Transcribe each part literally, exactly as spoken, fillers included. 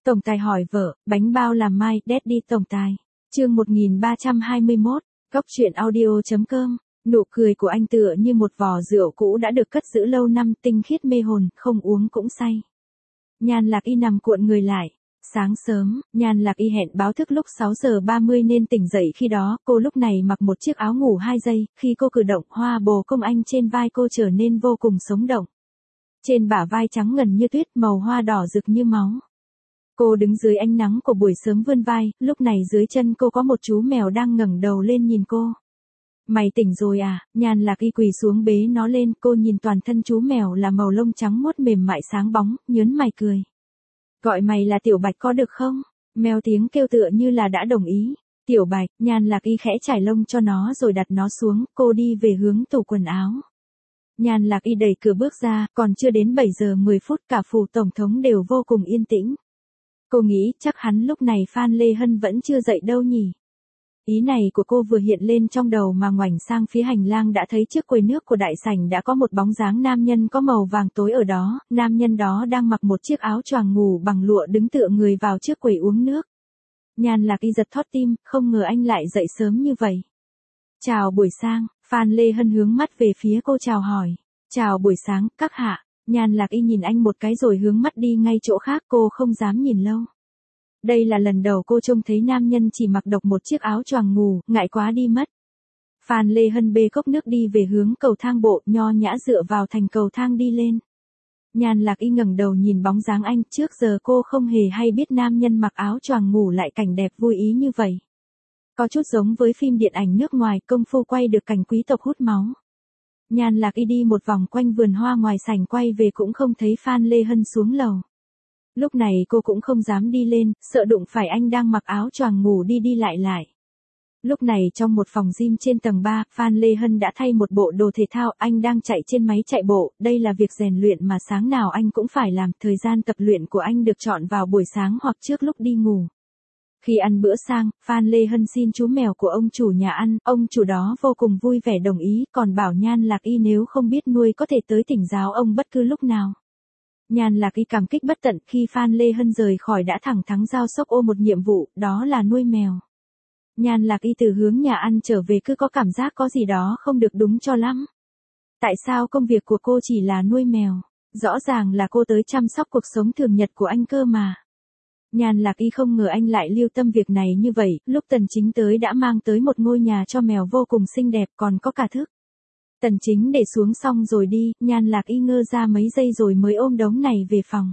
Tổng tài hỏi vợ, bánh bao làm mai, Daddy tổng tài. Chương một nghìn ba trăm hai mươi mốt, Góc truyện audio.com. Nụ cười của anh tựa như một vò rượu cũ đã được cất giữ lâu năm, tinh khiết mê hồn, không uống cũng say. Nhan Lạc Y nằm cuộn người lại. Sáng sớm, Nhan Lạc Y hẹn báo thức lúc sáu giờ ba mươi nên tỉnh dậy khi đó, cô lúc này mặc một chiếc áo ngủ hai giây, khi cô cử động, hoa bồ công anh trên vai cô trở nên vô cùng sống động. Trên bả vai trắng ngần như tuyết, màu hoa đỏ rực như máu. Cô đứng dưới ánh nắng của buổi sớm vươn vai, lúc này dưới chân cô có một chú mèo đang ngẩng đầu lên nhìn cô. Mày tỉnh rồi à? Nhan Lạc Y quỳ xuống bế nó lên, cô nhìn toàn thân chú mèo là màu lông trắng muốt mềm mại sáng bóng, nhớn mày cười. Gọi mày là Tiểu Bạch có được không? Mèo tiếng kêu tựa như là đã đồng ý. Tiểu Bạch, Nhan Lạc Y khẽ trải lông cho nó rồi đặt nó xuống, cô đi về hướng tủ quần áo. Nhan Lạc Y đẩy cửa bước ra, còn chưa đến bảy giờ mười phút cả phủ tổng thống đều vô cùng yên tĩnh. Cô nghĩ chắc hắn lúc này Phan Lê Hân vẫn chưa dậy đâu nhỉ. Ý này của cô vừa hiện lên trong đầu mà ngoảnh sang phía hành lang đã thấy trước quầy nước của đại sảnh đã có một bóng dáng nam nhân có màu vàng tối ở đó, nam nhân đó đang mặc một chiếc áo choàng ngủ bằng lụa đứng tựa người vào trước quầy uống nước. Nhan Lạc Y giật thót tim, không ngờ anh lại dậy sớm như vậy. Chào buổi sáng, Phan Lê Hân hướng mắt về phía cô chào hỏi. Chào buổi sáng, các hạ. Nhan Lạc Y nhìn anh một cái rồi hướng mắt đi ngay chỗ khác, cô không dám nhìn lâu. Đây là lần đầu cô trông thấy nam nhân chỉ mặc độc một chiếc áo choàng ngủ, ngại quá đi mất. Phan Lê Hân bê cốc nước đi về hướng cầu thang bộ, nho nhã dựa vào thành cầu thang đi lên. Nhan Lạc Y ngẩng đầu nhìn bóng dáng anh, trước giờ cô không hề hay biết nam nhân mặc áo choàng ngủ lại cảnh đẹp vui ý như vậy. Có chút giống với phim điện ảnh nước ngoài, công phu quay được cảnh quý tộc hút máu. Nhan Lạc Y đi một vòng quanh vườn hoa ngoài sảnh quay về cũng không thấy Phan Lê Hân xuống lầu. Lúc này cô cũng không dám đi lên, sợ đụng phải anh đang mặc áo choàng ngủ đi đi lại lại. Lúc này trong một phòng gym trên tầng ba, Phan Lê Hân đã thay một bộ đồ thể thao, anh đang chạy trên máy chạy bộ, đây là việc rèn luyện mà sáng nào anh cũng phải làm, thời gian tập luyện của anh được chọn vào buổi sáng hoặc trước lúc đi ngủ. Khi ăn bữa sang, Phan Lê Hân xin chú mèo của ông chủ nhà ăn, ông chủ đó vô cùng vui vẻ đồng ý, còn bảo Nhan Lạc Y nếu không biết nuôi có thể tới thỉnh giáo ông bất cứ lúc nào. Nhan Lạc Y cảm kích bất tận, khi Phan Lê Hân rời khỏi đã thẳng thắn giao sốc ô một nhiệm vụ, đó là nuôi mèo. Nhan Lạc Y từ hướng nhà ăn trở về cứ có cảm giác có gì đó không được đúng cho lắm. Tại sao công việc của cô chỉ là nuôi mèo? Rõ ràng là cô tới chăm sóc cuộc sống thường nhật của anh cơ mà. Nhan Lạc Y không ngờ anh lại lưu tâm việc này như vậy, lúc Tần Chính tới đã mang tới một ngôi nhà cho mèo vô cùng xinh đẹp còn có cả thức. Tần Chính để xuống xong rồi đi, Nhan Lạc Y ngơ ra mấy giây rồi mới ôm đống này về phòng.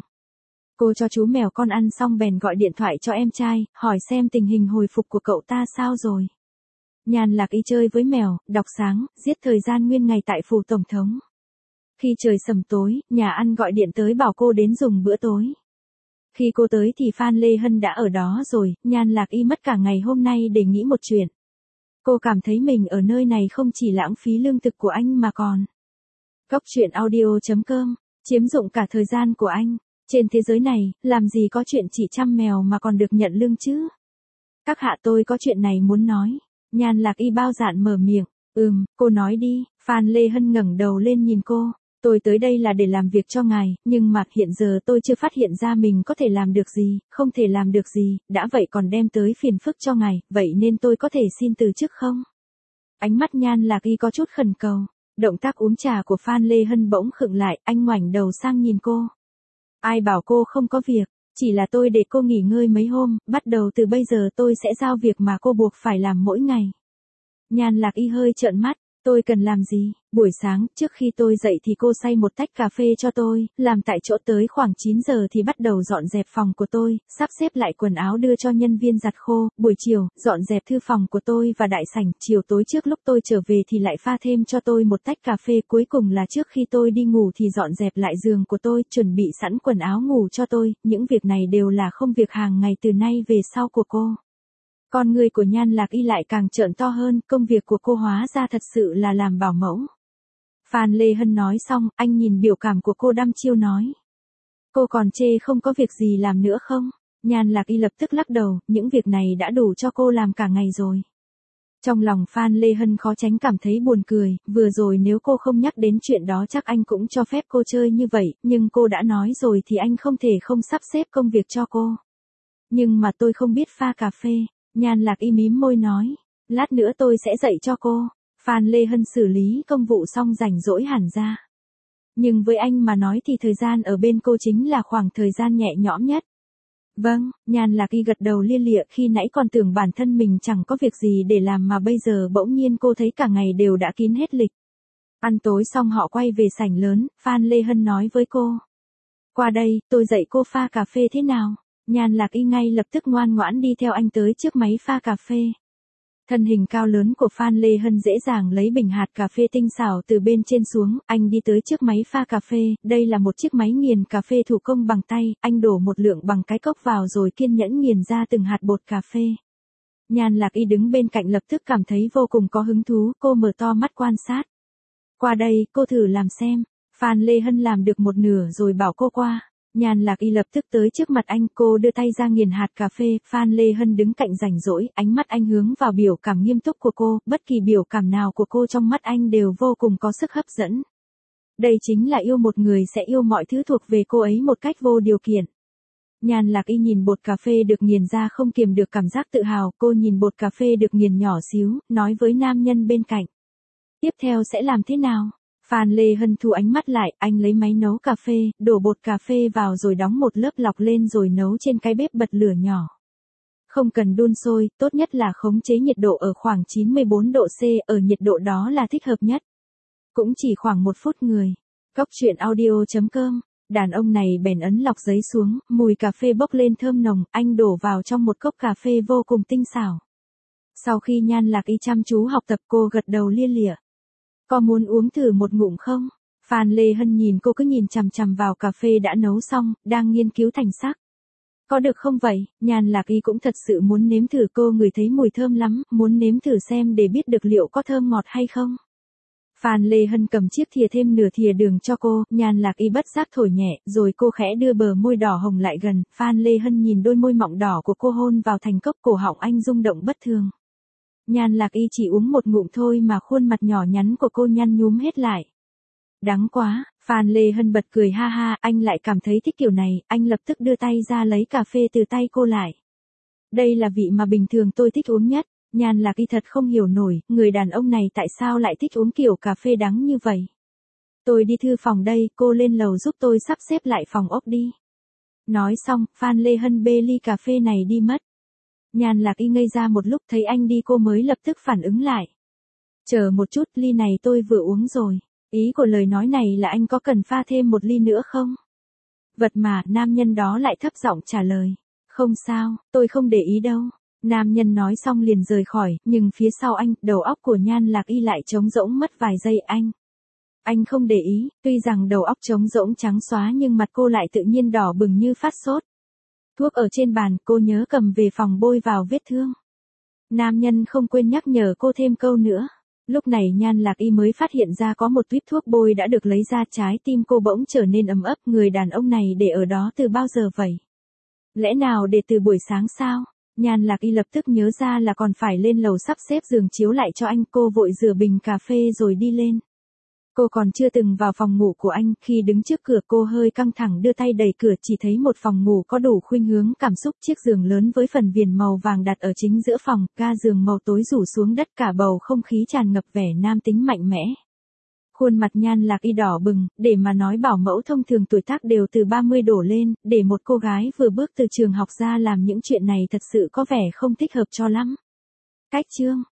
Cô cho chú mèo con ăn xong bèn gọi điện thoại cho em trai, hỏi xem tình hình hồi phục của cậu ta sao rồi. Nhan Lạc Y chơi với mèo, đọc sáng, giết thời gian nguyên ngày tại phủ tổng thống. Khi trời sầm tối, nhà ăn gọi điện tới bảo cô đến dùng bữa tối. Khi cô tới thì Phan Lê Hân đã ở đó rồi, Nhan Lạc Y mất cả ngày hôm nay để nghĩ một chuyện. Cô cảm thấy mình ở nơi này không chỉ lãng phí lương thực của anh mà còn. Góc truyện audio.com, chiếm dụng cả thời gian của anh. Trên thế giới này, làm gì có chuyện chỉ chăm mèo mà còn được nhận lương chứ? Các hạ tôi có chuyện này muốn nói. Nhan Lạc Y bao dạn mở miệng. Ừm, cô nói đi. Phan Lê Hân ngẩng đầu lên nhìn cô. Tôi tới đây là để làm việc cho ngài, nhưng mà hiện giờ tôi chưa phát hiện ra mình có thể làm được gì, không thể làm được gì, đã vậy còn đem tới phiền phức cho ngài, vậy nên tôi có thể xin từ chức không? Ánh mắt Nhan Lạc Y có chút khẩn cầu. Động tác uống trà của Phan Lê Hân bỗng khựng lại, anh ngoảnh đầu sang nhìn cô. Ai bảo cô không có việc, chỉ là tôi để cô nghỉ ngơi mấy hôm, bắt đầu từ bây giờ tôi sẽ giao việc mà cô buộc phải làm mỗi ngày. Nhan Lạc Y hơi trợn mắt. Tôi cần làm gì? Buổi sáng, trước khi tôi dậy thì cô xay một tách cà phê cho tôi, làm tại chỗ tới khoảng chín giờ thì bắt đầu dọn dẹp phòng của tôi, sắp xếp lại quần áo đưa cho nhân viên giặt khô, buổi chiều, dọn dẹp thư phòng của tôi và đại sảnh, chiều tối trước lúc tôi trở về thì lại pha thêm cho tôi một tách cà phê, cuối cùng là trước khi tôi đi ngủ thì dọn dẹp lại giường của tôi, chuẩn bị sẵn quần áo ngủ cho tôi, những việc này đều là không việc hàng ngày từ nay về sau của cô. Con người của Nhan Lạc Y lại càng trợn to hơn, công việc của cô hóa ra thật sự là làm bảo mẫu. Phan Lê Hân nói xong, anh nhìn biểu cảm của cô đăm chiêu nói. Cô còn chê không có việc gì làm nữa không? Nhan Lạc Y lập tức lắc đầu, những việc này đã đủ cho cô làm cả ngày rồi. Trong lòng Phan Lê Hân khó tránh cảm thấy buồn cười, vừa rồi nếu cô không nhắc đến chuyện đó chắc anh cũng cho phép cô chơi như vậy, nhưng cô đã nói rồi thì anh không thể không sắp xếp công việc cho cô. Nhưng mà tôi không biết pha cà phê. Nhan Lạc Y mím môi nói. Lát nữa tôi sẽ dạy cho cô. Phan Lê Hân xử lý công vụ xong rảnh rỗi hẳn ra. Nhưng với anh mà nói thì thời gian ở bên cô chính là khoảng thời gian nhẹ nhõm nhất. Vâng, Nhan Lạc Y gật đầu lia lịa, khi nãy còn tưởng bản thân mình chẳng có việc gì để làm mà bây giờ bỗng nhiên cô thấy cả ngày đều đã kín hết lịch. Ăn tối xong họ quay về sảnh lớn, Phan Lê Hân nói với cô. Qua đây, tôi dạy cô pha cà phê thế nào. Nhan Lạc Y ngay lập tức ngoan ngoãn đi theo anh tới trước máy pha cà phê. Thân hình cao lớn của Phan Lê Hân dễ dàng lấy bình hạt cà phê tinh xảo từ bên trên xuống, anh đi tới trước máy pha cà phê, đây là một chiếc máy nghiền cà phê thủ công bằng tay, anh đổ một lượng bằng cái cốc vào rồi kiên nhẫn nghiền ra từng hạt bột cà phê. Nhan Lạc Y đứng bên cạnh lập tức cảm thấy vô cùng có hứng thú, cô mở to mắt quan sát. Qua đây, cô thử làm xem. Phan Lê Hân làm được một nửa rồi bảo cô qua. Nhan Lạc Y lập tức tới trước mặt anh, cô đưa tay ra nghiền hạt cà phê, Phan Lê Hân đứng cạnh rảnh rỗi, ánh mắt anh hướng vào biểu cảm nghiêm túc của cô, bất kỳ biểu cảm nào của cô trong mắt anh đều vô cùng có sức hấp dẫn. Đây chính là yêu một người sẽ yêu mọi thứ thuộc về cô ấy một cách vô điều kiện. Nhan Lạc Y nhìn bột cà phê được nghiền ra không kiềm được cảm giác tự hào, cô nhìn bột cà phê được nghiền nhỏ xíu, nói với nam nhân bên cạnh. Tiếp theo sẽ làm thế nào? Phan Lê Hân thu ánh mắt lại, anh lấy máy nấu cà phê, đổ bột cà phê vào rồi đóng một lớp lọc lên rồi nấu trên cái bếp bật lửa nhỏ. Không cần đun sôi, tốt nhất là khống chế nhiệt độ ở khoảng chín mươi bốn độ C, ở nhiệt độ đó là thích hợp nhất. Cũng chỉ khoảng một phút người. Cóc truyện audio chấm com, đàn ông này bèn ấn lọc giấy xuống, mùi cà phê bốc lên thơm nồng, anh đổ vào trong một cốc cà phê vô cùng tinh xảo. Sau khi Nhan Lạc Y chăm chú học tập cô gật đầu lia lịa. Có muốn uống thử một ngụm không? Phan Lê Hân nhìn cô cứ nhìn chằm chằm vào cà phê đã nấu xong, đang nghiên cứu thành sắc. Có được không vậy? Nhan Lạc Y cũng thật sự muốn nếm thử, cô ngửi thấy mùi thơm lắm, muốn nếm thử xem để biết được liệu có thơm ngọt hay không. Phan Lê Hân cầm chiếc thìa thêm nửa thìa đường cho cô, Nhan Lạc Y bất giác thổi nhẹ, rồi cô khẽ đưa bờ môi đỏ hồng lại gần, Phan Lê Hân nhìn đôi môi mọng đỏ của cô hôn vào thành cốc, cổ họng anh rung động bất thường. Nhan Lạc Y chỉ uống một ngụm thôi mà khuôn mặt nhỏ nhắn của cô nhăn nhúm hết lại. Đắng quá, Phan Lê Hân bật cười ha ha, anh lại cảm thấy thích kiểu này, anh lập tức đưa tay ra lấy cà phê từ tay cô lại. Đây là vị mà bình thường tôi thích uống nhất. Nhan Lạc Y thật không hiểu nổi, người đàn ông này tại sao lại thích uống kiểu cà phê đắng như vậy. Tôi đi thư phòng đây, cô lên lầu giúp tôi sắp xếp lại phòng ốc đi. Nói xong, Phan Lê Hân bê ly cà phê này đi mất. Nhan Lạc Y ngây ra một lúc, thấy anh đi cô mới lập tức phản ứng lại. Chờ một chút, ly này tôi vừa uống rồi. Ý của lời nói này là anh có cần pha thêm một ly nữa không? Vật mà, nam nhân đó lại thấp giọng trả lời. Không sao, tôi không để ý đâu. Nam nhân nói xong liền rời khỏi, nhưng phía sau anh, đầu óc của Nhan Lạc Y lại trống rỗng mất vài giây. Anh. Anh không để ý, tuy rằng đầu óc trống rỗng trắng xóa nhưng mặt cô lại tự nhiên đỏ bừng như phát sốt. Thuốc ở trên bàn, cô nhớ cầm về phòng bôi vào vết thương. Nam nhân không quên nhắc nhở cô thêm câu nữa. Lúc này Nhan Lạc Y mới phát hiện ra có một tuýp thuốc bôi đã được lấy ra, trái tim cô bỗng trở nên ấm ấp, người đàn ông này để ở đó từ bao giờ vậy? Lẽ nào để từ buổi sáng sao? Nhan Lạc Y lập tức nhớ ra là còn phải lên lầu sắp xếp giường chiếu lại cho anh, cô vội rửa bình cà phê rồi đi lên. Cô còn chưa từng vào phòng ngủ của anh, khi đứng trước cửa cô hơi căng thẳng đưa tay đẩy cửa, chỉ thấy một phòng ngủ có đủ khuynh hướng cảm xúc, chiếc giường lớn với phần viền màu vàng đặt ở chính giữa phòng, ga giường màu tối rủ xuống đất, cả bầu không khí tràn ngập vẻ nam tính mạnh mẽ. Khuôn mặt Nhan Lạc Y đỏ bừng, để mà nói bảo mẫu thông thường tuổi tác đều từ ba mươi đổ lên, để một cô gái vừa bước từ trường học ra làm những chuyện này thật sự có vẻ không thích hợp cho lắm. Cách chương